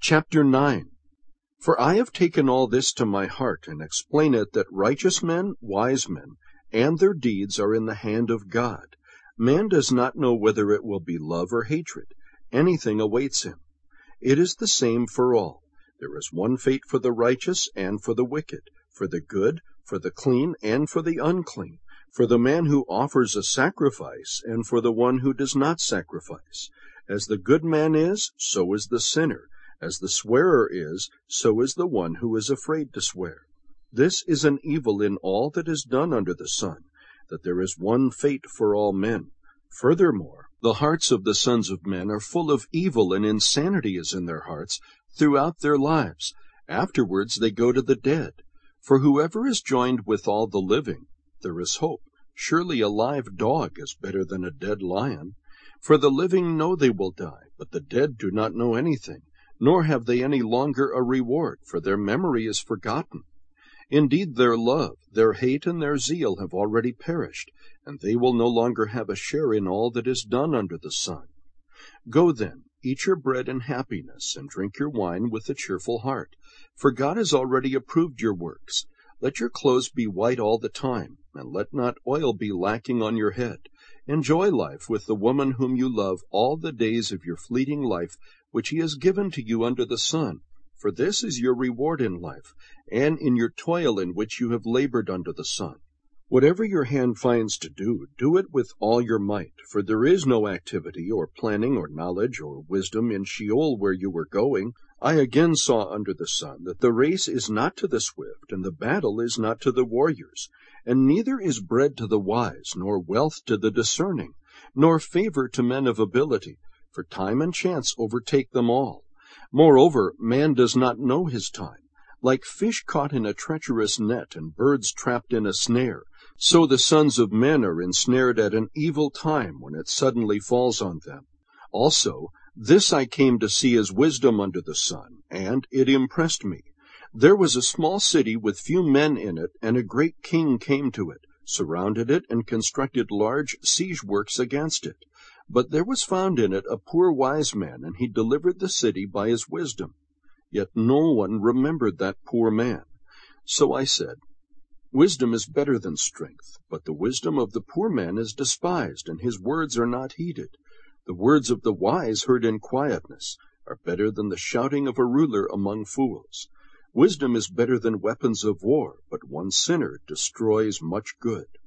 Chapter 9. For I have taken all this to my heart, and explain it, that righteous men, wise men, and their deeds are in the hand of God. Man does not know whether it will be love or hatred. Anything awaits him. It is the same for all. There is one fate for the righteous and for the wicked, for the good, for the clean, and for the unclean, for the man who offers a sacrifice, and for the one who does not sacrifice. As the good man is, so is the sinner. As the swearer is, so is the one who is afraid to swear. This is an evil in all that is done under the sun, that there is one fate for all men. Furthermore, the hearts of the sons of men are full of evil, and insanity is in their hearts throughout their lives. Afterwards they go to the dead. For whoever is joined with all the living, there is hope. Surely a live dog is better than a dead lion. For the living know they will die, but the dead do not know anything, nor have they any longer a reward, for their memory is forgotten. Indeed, their love, their hate, and their zeal have already perished, and they will no longer have a share in all that is done under the sun. Go then, eat your bread in happiness, and drink your wine with a cheerful heart, for God has already approved your works. Let your clothes be white all the time, and let not oil be lacking on your head. Enjoy life with the woman whom you love all the days of your fleeting life, which he has given to you under the sun. For this is your reward in life, and in your toil in which you have labored under the sun. Whatever your hand finds to do, do it with all your might, for there is no activity, or planning, or knowledge, or wisdom in Sheol where you were going. I again saw under the sun that the race is not to the swift, and the battle is not to the warriors, and neither is bread to the wise, nor wealth to the discerning, nor favor to men of ability, for time and chance overtake them all. Moreover, man does not know his time. Like fish caught in a treacherous net, and birds trapped in a snare, so the sons of men are ensnared at an evil time when it suddenly falls on them. Also, this I came to see as wisdom under the sun, and it impressed me. There was a small city with few men in it, and a great king came to it, surrounded it, and constructed large siege works against it. But there was found in it a poor wise man, and he delivered the city by his wisdom. Yet no one remembered that poor man. So I said, Wisdom is better than strength, but the wisdom of the poor man is despised, and his words are not heeded. The words of the wise heard in quietness are better than the shouting of a ruler among fools. Wisdom is better than weapons of war, but one sinner destroys much good.